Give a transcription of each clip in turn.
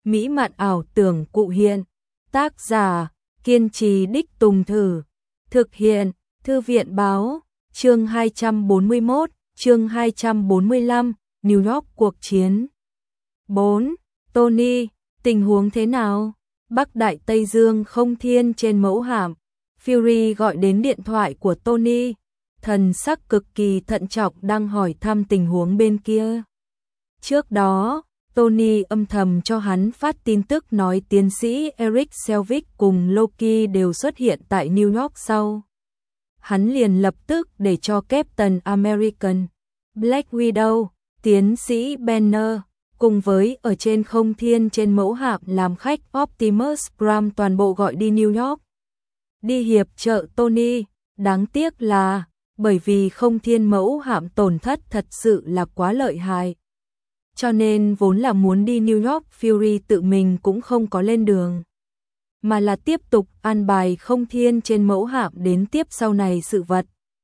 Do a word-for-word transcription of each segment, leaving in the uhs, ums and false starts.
mỹ mạn ảo tưởng cụ hiện. Tác giả, kiên trì đích tùng thử. Thực hiện, Thư viện báo, chương hai trăm bốn mươi mốt, chương hai trăm bốn mươi lăm, New York cuộc chiến. bốn. Tony, tình huống thế nào? Bắc Đại Tây Dương không thiên trên mẫu hạm. Fury gọi đến điện thoại của Tony, thần sắc cực kỳ thận trọng đang hỏi thăm tình huống bên kia. Trước đó, Tony âm thầm cho hắn phát tin tức nói tiến sĩ Eric Selvig cùng Loki đều xuất hiện tại New York sau. Hắn liền lập tức để cho Captain American, Black Widow, tiến sĩ Banner, cùng với ở trên không thiên trên mẫu hạm làm khách Optimus Prime toàn bộ gọi đi New York. Đi hiệp trợ Tony, đáng tiếc là, bởi vì không thiên mẫu hạm tổn thất thật sự là quá lợi hại. Cho nên vốn là muốn đi New York, Fury tự mình cũng không có lên đường. Mà là tiếp tục an bài không thiên trên mẫu hạm đến tiếp sau này sự vật.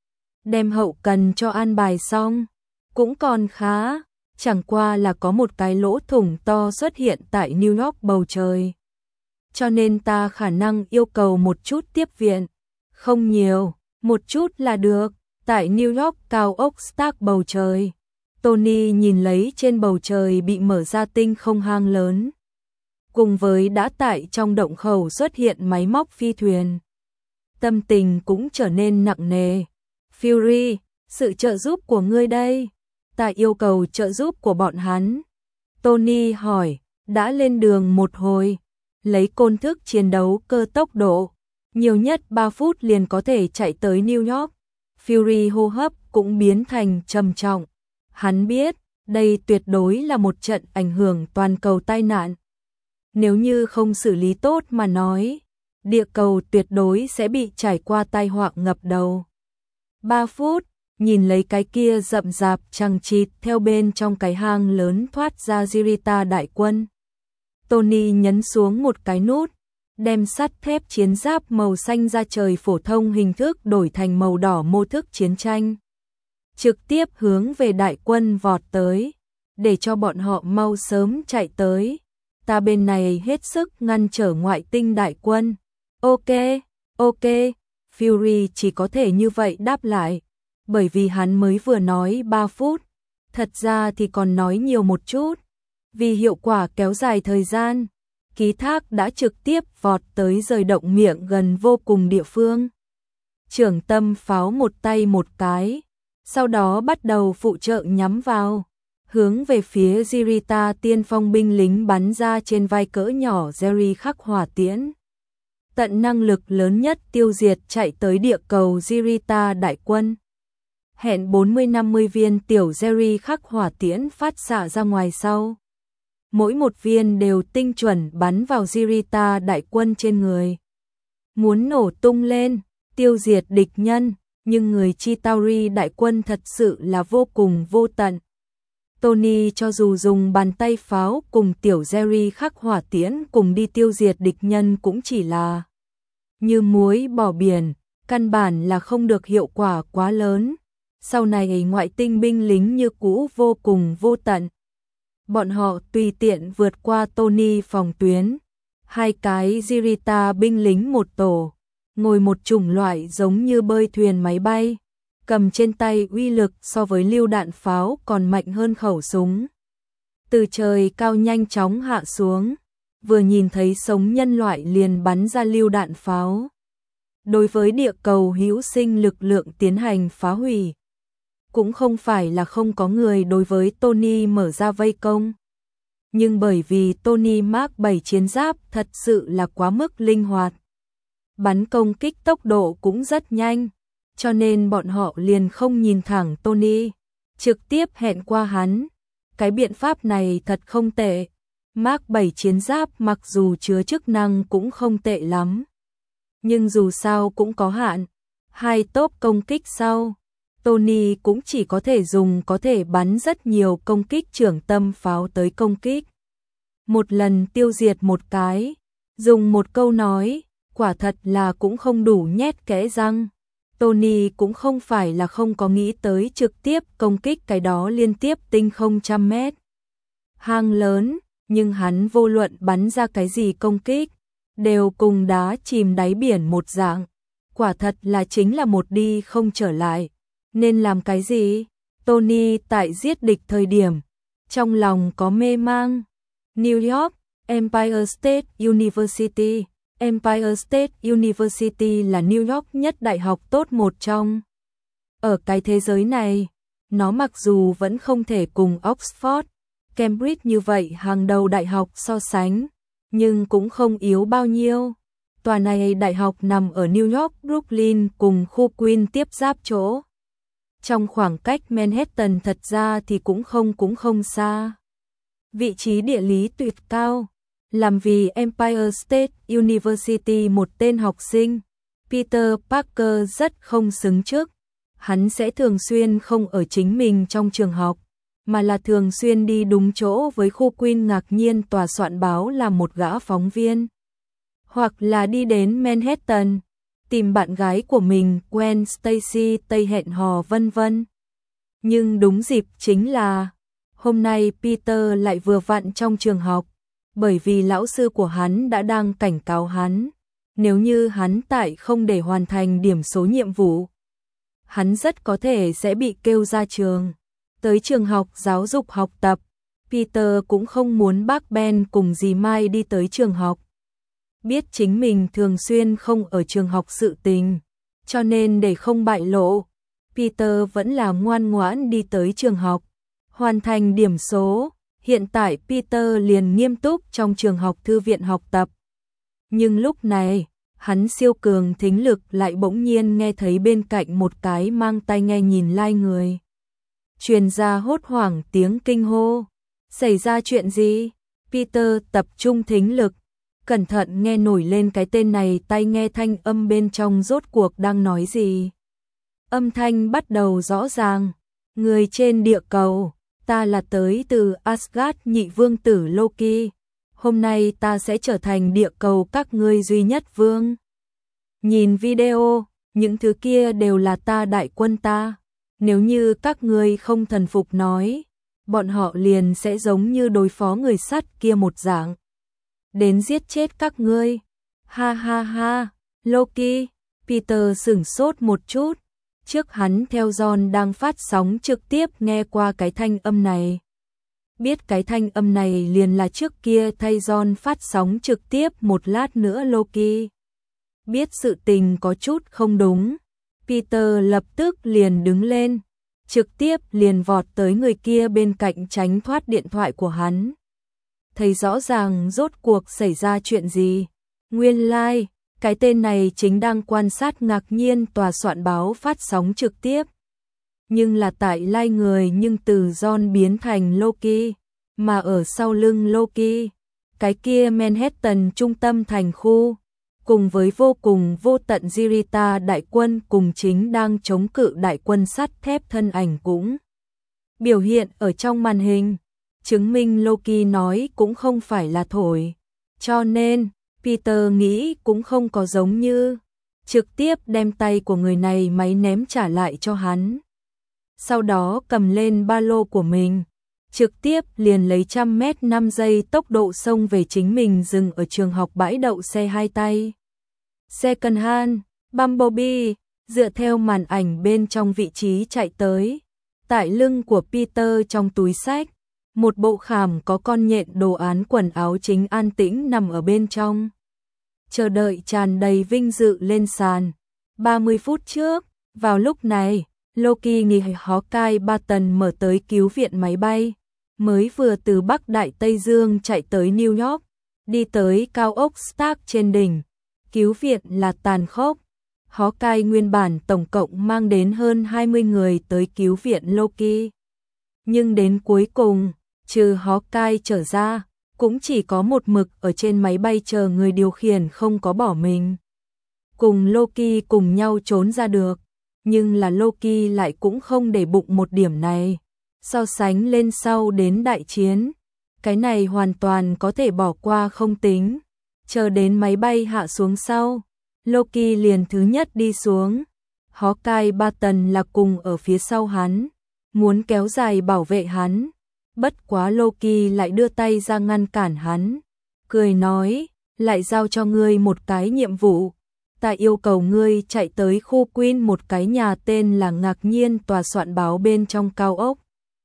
Đem hậu cần cho an bài xong, cũng còn khá, chẳng qua là có một cái lỗ thủng to xuất hiện tại New York bầu trời. Cho nên ta khả năng yêu cầu một chút tiếp viện, không nhiều, một chút là được, tại New York cao ốc Stark bầu trời. Tony nhìn lấy trên bầu trời bị mở ra tinh không hang lớn. Cùng với đã tại trong động khẩu xuất hiện máy móc phi thuyền. Tâm tình cũng trở nên nặng nề. Fury, sự trợ giúp của ngươi đây. Ta yêu cầu trợ giúp của bọn hắn. Tony hỏi, đã lên đường một hồi. Lấy côn thức chiến đấu cơ tốc độ. Nhiều nhất ba phút liền có thể chạy tới New York. Fury hô hấp cũng biến thành trầm trọng. Hắn biết, đây tuyệt đối là một trận ảnh hưởng toàn cầu tai nạn. Nếu như không xử lý tốt mà nói, địa cầu tuyệt đối sẽ bị trải qua tai họa ngập đầu. Ba phút, nhìn lấy cái kia rậm rạp chằng chịt theo bên trong cái hang lớn thoát ra Jirita đại quân. Tony nhấn xuống một cái nút, đem sắt thép chiến giáp màu xanh da trời phổ thông hình thức đổi thành màu đỏ mô thức chiến tranh. Trực tiếp hướng về đại quân vọt tới, để cho bọn họ mau sớm chạy tới. Ta bên này hết sức ngăn trở ngoại tinh đại quân. Ok, ok, Fury chỉ có thể như vậy đáp lại, bởi vì hắn mới vừa nói ba phút, thật ra thì còn nói nhiều một chút. Vì hiệu quả kéo dài thời gian, ký thác đã trực tiếp vọt tới rời động miệng gần vô cùng địa phương. Trưởng tâm pháo một tay một cái, sau đó bắt đầu phụ trợ nhắm vào, hướng về phía Jirita tiên phong binh lính bắn ra trên vai cỡ nhỏ Jerry khắc hỏa tiễn. Tận năng lực lớn nhất tiêu diệt chạy tới địa cầu Jirita đại quân. Hẹn bốn mươi năm mươi viên tiểu Jerry khắc hỏa tiễn phát xạ ra ngoài sau. Mỗi một viên đều tinh chuẩn bắn vào Jirita đại quân trên người. Muốn nổ tung lên, tiêu diệt địch nhân, nhưng người Chitauri đại quân thật sự là vô cùng vô tận. Tony cho dù dùng bàn tay pháo cùng tiểu Jerry khắc hỏa tiễn cùng đi tiêu diệt địch nhân cũng chỉ là như muối bỏ biển, căn bản là không được hiệu quả quá lớn. Sau này ngoại tinh binh lính như cũ vô cùng vô tận. Bọn họ tùy tiện vượt qua Tony phòng tuyến. Hai cái Jirita binh lính một tổ, ngồi một chủng loại giống như bơi thuyền máy bay, cầm trên tay uy lực so với lưu đạn pháo còn mạnh hơn khẩu súng. Từ trời cao nhanh chóng hạ xuống, vừa nhìn thấy sống nhân loại liền bắn ra lưu đạn pháo. Đối với địa cầu hữu sinh lực lượng tiến hành phá hủy. Cũng không phải là không có người đối với Tony mở ra vây công. Nhưng bởi vì Tony Mark bảy chiến giáp thật sự là quá mức linh hoạt. Bắn công kích tốc độ cũng rất nhanh, cho nên bọn họ liền không nhìn thẳng Tony, trực tiếp hẹn qua hắn. Cái biện pháp này thật không tệ. Mark bảy chiến giáp mặc dù chứa chức năng cũng không tệ lắm. Nhưng dù sao cũng có hạn. Hai tốp công kích sau, Tony cũng chỉ có thể dùng có thể bắn rất nhiều công kích trưởng tâm pháo tới công kích. Một lần tiêu diệt một cái, dùng một câu nói, quả thật là cũng không đủ nhét kẽ răng. Tony cũng không phải là không có nghĩ tới trực tiếp công kích cái đó liên tiếp tinh không trăm mét. Hang lớn, nhưng hắn vô luận bắn ra cái gì công kích, đều cùng đá chìm đáy biển một dạng, quả thật là chính là một đi không trở lại. Nên làm cái gì? Tony tại giết địch thời điểm, trong lòng có mê mang. New York, Empire State University. Empire State University là New York nhất đại học tốt một trong. Ở cái thế giới này, nó mặc dù vẫn không thể cùng Oxford, Cambridge như vậy hàng đầu đại học so sánh, nhưng cũng không yếu bao nhiêu. Tòa này đại học nằm ở New York, Brooklyn cùng khu Queens tiếp giáp chỗ. Trong khoảng cách Manhattan thật ra thì cũng không cũng không xa. Vị trí địa lý tuyệt cao, làm vì Empire State University một tên học sinh, Peter Parker rất không xứng trước. Hắn sẽ thường xuyên không ở chính mình trong trường học, mà là thường xuyên đi đúng chỗ với khu Queen ngạc nhiên tòa soạn báo làm một gã phóng viên. Hoặc là đi đến Manhattan, tìm bạn gái của mình Gwen Stacy Tây hẹn hò vân vân. Nhưng đúng dịp chính là, hôm nay Peter lại vừa vặn trong trường học, bởi vì lão sư của hắn đã đang cảnh cáo hắn, nếu như hắn tại không để hoàn thành điểm số nhiệm vụ, hắn rất có thể sẽ bị kêu ra trường. Tới trường học giáo dục học tập, Peter cũng không muốn bác Ben cùng dì Mai đi tới trường học. Biết chính mình thường xuyên không ở trường học sự tình, cho nên để không bại lộ, Peter vẫn là ngoan ngoãn đi tới trường học, hoàn thành điểm số. Hiện tại Peter liền nghiêm túc trong trường học thư viện học tập. Nhưng lúc này, hắn siêu cường thính lực lại bỗng nhiên nghe thấy bên cạnh một cái mang tai nghe nhìn lai người. Truyền ra hốt hoảng tiếng kinh hô. Xảy ra chuyện gì? Peter tập trung thính lực, cẩn thận nghe nổi lên cái tên này tai nghe thanh âm bên trong rốt cuộc đang nói gì. Âm thanh bắt đầu rõ ràng. Người trên địa cầu, ta là tới từ Asgard nhị vương tử Loki. Hôm nay ta sẽ trở thành địa cầu các ngươi duy nhất vương. Nhìn video, những thứ kia đều là ta đại quân ta. Nếu như các ngươi không thần phục nói, bọn họ liền sẽ giống như đối phó người sắt kia một dạng. Đến giết chết các ngươi. Ha ha ha, Loki. Peter sửng sốt một chút. Trước hắn theo John đang phát sóng trực tiếp nghe qua cái thanh âm này. Biết cái thanh âm này liền là trước kia thay John phát sóng trực tiếp một lát nữa Loki. Biết sự tình có chút không đúng, Peter lập tức liền đứng lên, trực tiếp liền vọt tới người kia bên cạnh tránh thoát điện thoại của hắn. Thấy rõ ràng rốt cuộc xảy ra chuyện gì. Nguyên lai, like, cái tên này chính đang quan sát ngạc nhiên tòa soạn báo phát sóng trực tiếp. Nhưng là tại lai like người nhưng từ John biến thành Loki, mà ở sau lưng Loki, cái kia Manhattan trung tâm thành khu, cùng với vô cùng vô tận Jirita đại quân cùng chính đang chống cự đại quân sắt thép thân ảnh cũng biểu hiện ở trong màn hình, chứng minh Loki nói cũng không phải là thổi. Cho nên, Peter nghĩ cũng không có giống như, trực tiếp đem tay của người này máy ném trả lại cho hắn. Sau đó cầm lên ba lô của mình, trực tiếp liền lấy trăm mét năm giây tốc độ xông về chính mình dừng ở trường học bãi đậu xe hai tay. Second hand, Bumblebee, dựa theo màn ảnh bên trong vị trí chạy tới. Tại lưng của Peter trong túi sách, một bộ khảm có con nhện đồ án quần áo chính an tĩnh nằm ở bên trong. Chờ đợi tràn đầy vinh dự lên sàn. ba mươi phút trước, vào lúc này, Loki nghỉ Hawkeye Barton mở tới cứu viện máy bay. Mới vừa từ Bắc Đại Tây Dương chạy tới New York, đi tới cao ốc Stark trên đỉnh. Cứu viện là tàn khốc. Hawkeye nguyên bản tổng cộng mang đến hơn hai mươi người tới cứu viện Loki. Nhưng đến cuối cùng, trừ Hawkeye trở ra, cũng chỉ có một mực ở trên máy bay chờ người điều khiển không có bỏ mình. Cùng Loki cùng nhau trốn ra được, nhưng là Loki lại cũng không để bụng một điểm này. So sánh lên sau đến đại chiến, cái này hoàn toàn có thể bỏ qua không tính. Chờ đến máy bay hạ xuống sau, Loki liền thứ nhất đi xuống. Hawkeye Barton là cùng ở phía sau hắn, muốn kéo dài bảo vệ hắn. Bất quá Loki lại đưa tay ra ngăn cản hắn, cười nói, lại giao cho ngươi một cái nhiệm vụ. Ta yêu cầu ngươi chạy tới khu Queen một cái nhà tên là Ngạc Nhiên tòa soạn báo bên trong cao ốc.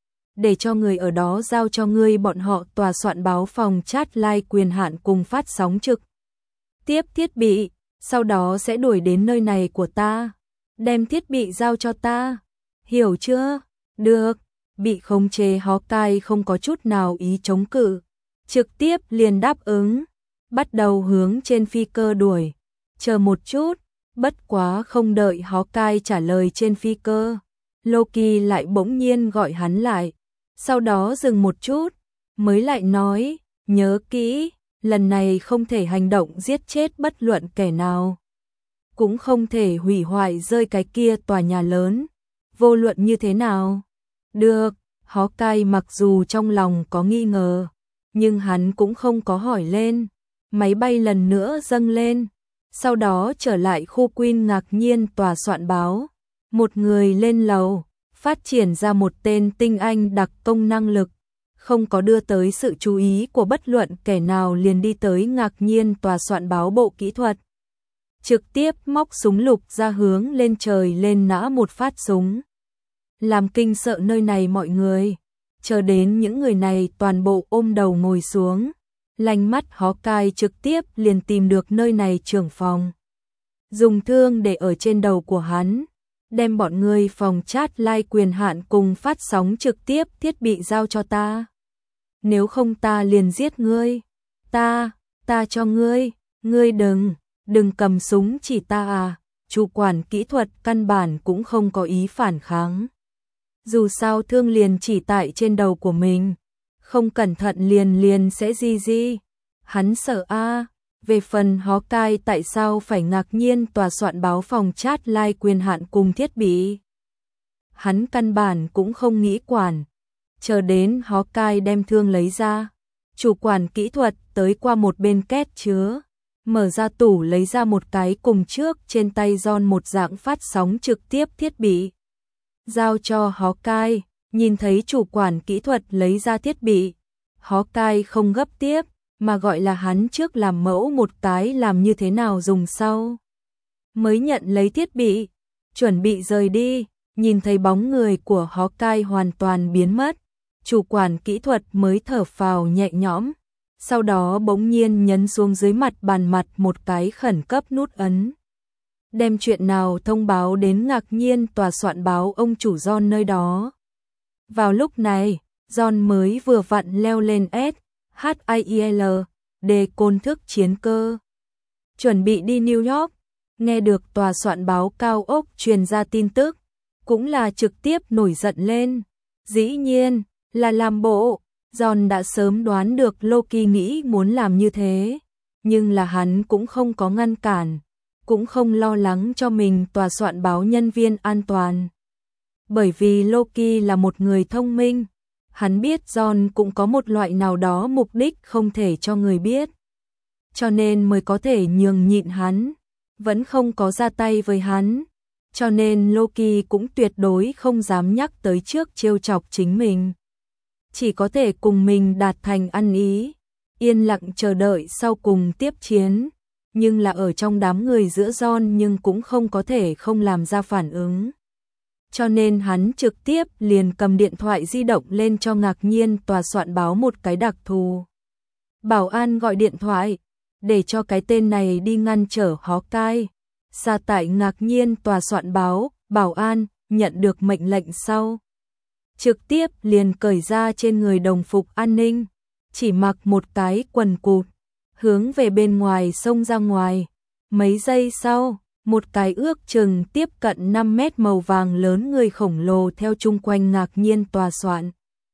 Để cho người ở đó giao cho ngươi bọn họ tòa soạn báo phòng chat live quyền hạn cùng phát sóng trực tiếp thiết bị, sau đó sẽ đuổi đến nơi này của ta, đem thiết bị giao cho ta. Hiểu chưa? Được. Bị khống chế Hawkeye không có chút nào ý chống cự, trực tiếp liền đáp ứng, bắt đầu hướng trên phi cơ đuổi. Chờ một chút, bất quá không đợi Hawkeye trả lời trên phi cơ, Loki lại bỗng nhiên gọi hắn lại, sau đó dừng một chút, mới lại nói, nhớ kỹ, lần này không thể hành động giết chết bất luận kẻ nào, cũng không thể hủy hoại rơi cái kia tòa nhà lớn, vô luận như thế nào. Được, Hawkeye mặc dù trong lòng có nghi ngờ, nhưng hắn cũng không có hỏi lên. Máy bay lần nữa dâng lên, sau đó trở lại khu Queen Ngạc Nhiên tòa soạn báo. Một người lên lầu, phát triển ra một tên tinh anh đặc công năng lực, không có đưa tới sự chú ý của bất luận kẻ nào liền đi tới Ngạc Nhiên tòa soạn báo bộ kỹ thuật. Trực tiếp móc súng lục ra hướng lên trời lên nã một phát súng. Làm kinh sợ nơi này mọi người, chờ đến những người này toàn bộ ôm đầu ngồi xuống, lánh mắt Hawkeye trực tiếp liền tìm được nơi này trưởng phòng. Dùng thương để ở trên đầu của hắn, đem bọn ngươi phòng chat live quyền hạn cùng phát sóng trực tiếp thiết bị giao cho ta. Nếu không ta liền giết ngươi, ta, ta cho ngươi, ngươi đừng, đừng cầm súng chỉ ta à, chủ quản kỹ thuật căn bản cũng không có ý phản kháng. Dù sao thương liền chỉ tại trên đầu của mình, không cẩn thận liền liền sẽ di di. Hắn sợ a. À. Về phần Hawkeye tại sao phải Ngạc Nhiên tòa soạn báo phòng chat live quyền hạn cùng thiết bị, hắn căn bản cũng không nghĩ quản. Chờ đến Hawkeye đem thương lấy ra, chủ quản kỹ thuật tới qua một bên két chứa, mở ra tủ lấy ra một cái cùng trước trên tay John một dạng phát sóng trực tiếp thiết bị. Giao cho Hawkeye, nhìn thấy chủ quản kỹ thuật lấy ra thiết bị, Hawkeye không gấp tiếp, mà gọi là hắn trước làm mẫu một cái làm như thế nào dùng sau. Mới nhận lấy thiết bị, chuẩn bị rời đi, nhìn thấy bóng người của Hawkeye hoàn toàn biến mất, chủ quản kỹ thuật mới thở phào nhẹ nhõm, sau đó bỗng nhiên nhấn xuống dưới mặt bàn mặt một cái khẩn cấp nút ấn. Đem chuyện nào thông báo đến Ngạc Nhiên tòa soạn báo ông chủ John nơi đó. Vào lúc này, John mới vừa vặn leo lên S H I E L để côn thức chiến cơ, chuẩn bị đi New York. Nghe được tòa soạn báo cao ốc truyền ra tin tức, cũng là trực tiếp nổi giận lên. Dĩ nhiên là làm bộ, John đã sớm đoán được Loki nghĩ muốn làm như thế, nhưng là hắn cũng không có ngăn cản, cũng không lo lắng cho mình tòa soạn báo nhân viên an toàn. Bởi vì Loki là một người thông minh, hắn biết John cũng có một loại nào đó mục đích không thể cho người biết, cho nên mới có thể nhường nhịn hắn, vẫn không có ra tay với hắn, cho nên Loki cũng tuyệt đối không dám nhắc tới trước trêu chọc chính mình. Chỉ có thể cùng mình đạt thành ăn ý, yên lặng chờ đợi sau cùng tiếp chiến, nhưng là ở trong đám người giữa John nhưng cũng không có thể không làm ra phản ứng. Cho nên hắn trực tiếp liền cầm điện thoại di động lên cho Ngạc Nhiên tòa soạn báo một cái đặc thù. Bảo an gọi điện thoại, để cho cái tên này đi ngăn trở Hawkeye. Xa tại Ngạc Nhiên tòa soạn báo, bảo an nhận được mệnh lệnh sau, trực tiếp liền cởi ra trên người đồng phục an ninh, chỉ mặc một cái quần cụt, hướng về bên ngoài xông ra ngoài. Mấy giây sau, một cái ước chừng tiếp cận năm mét màu vàng lớn người khổng lồ theo chung quanh Ngạc Nhiên tòa soạn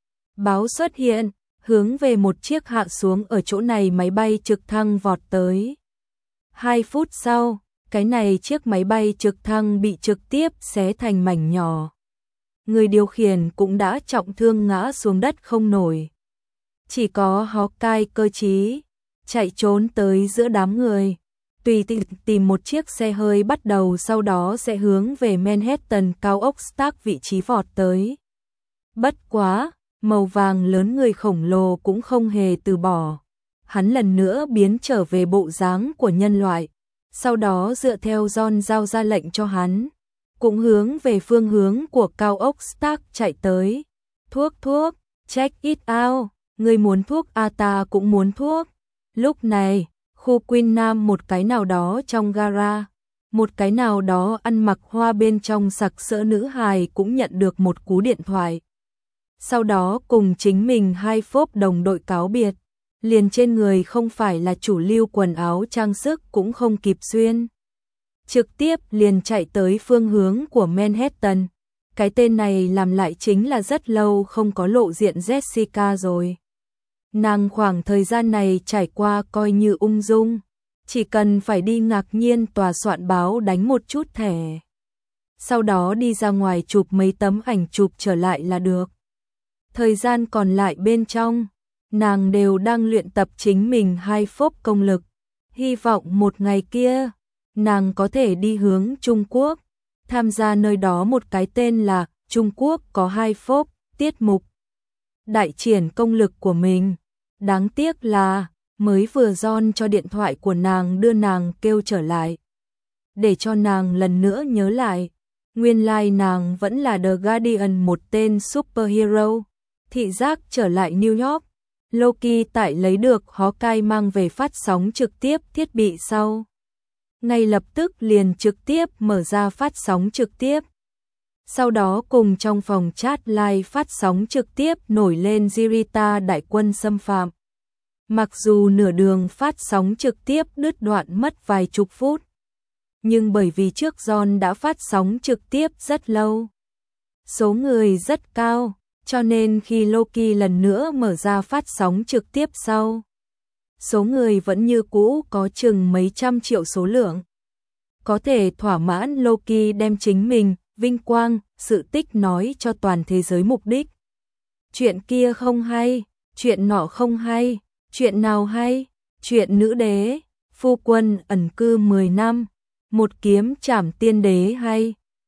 báo xuất hiện, hướng về một chiếc hạ xuống ở chỗ này máy bay trực thăng vọt tới. Hai phút sau, cái này chiếc máy bay trực thăng bị trực tiếp xé thành mảnh nhỏ. Người điều khiển cũng đã trọng thương ngã xuống đất không nổi. Chỉ có Hawkeye cơ trí, chạy trốn tới giữa đám người, tùy tiện tìm một chiếc xe hơi bắt đầu sau đó sẽ hướng về Manhattan cao ốc Stark vị trí vọt tới. Bất quá, màu vàng lớn người khổng lồ cũng không hề từ bỏ. Hắn lần nữa biến trở về bộ dáng của nhân loại, sau đó dựa theo John giao ra lệnh cho hắn, cũng hướng về phương hướng của cao ốc Stark chạy tới. Thuốc thuốc, check it out, người muốn thuốc à, ta cũng muốn thuốc. Lúc này, khu Queen Nam một cái nào đó trong gara, một cái nào đó ăn mặc hoa bên trong sặc sỡ nữ hài cũng nhận được một cú điện thoại. Sau đó cùng chính mình hai phốp đồng đội cáo biệt, liền trên người không phải là chủ lưu quần áo trang sức cũng không kịp xuyên. Trực tiếp liền chạy tới phương hướng của Manhattan. Cái tên này làm lại chính là rất lâu không có lộ diện Jessica rồi. Nàng khoảng thời gian này trải qua coi như ung dung, chỉ cần phải đi ngạc nhiên tòa soạn báo đánh một chút thẻ. Sau đó đi ra ngoài chụp mấy tấm ảnh chụp trở lại là được. Thời gian còn lại bên trong, nàng đều đang luyện tập chính mình hai phốp công lực. Hy vọng một ngày kia, nàng có thể đi hướng Trung Quốc, tham gia nơi đó một cái tên là Trung Quốc có hai phốp tiết mục. Đại triển công lực của mình. Đáng tiếc là, mới vừa John cho điện thoại của nàng đưa nàng kêu trở lại. Để cho nàng lần nữa nhớ lại, nguyên lai like nàng vẫn là The Guardian, một tên superhero. Thị giác trở lại New York, Loki tại lấy được Hawkeye mang về phát sóng trực tiếp thiết bị sau. Ngay lập tức liền trực tiếp mở ra phát sóng trực tiếp. Sau đó cùng trong phòng chat live phát sóng trực tiếp nổi lên Jirita đại quân xâm phạm. Mặc dù nửa đường phát sóng trực tiếp đứt đoạn mất vài chục phút, nhưng bởi vì trước John đã phát sóng trực tiếp rất lâu, số người rất cao, cho nên khi Loki lần nữa mở ra phát sóng trực tiếp sau, số người vẫn như cũ có chừng mấy trăm triệu số lượng. Có thể thỏa mãn Loki đem chính mình, vinh quang, sự tích nói cho toàn thế giới mục đích. Chuyện kia không hay, chuyện nọ không hay, chuyện nào hay, chuyện nữ đế, phu quân ẩn cư mười năm, một kiếm trảm tiên đế hay.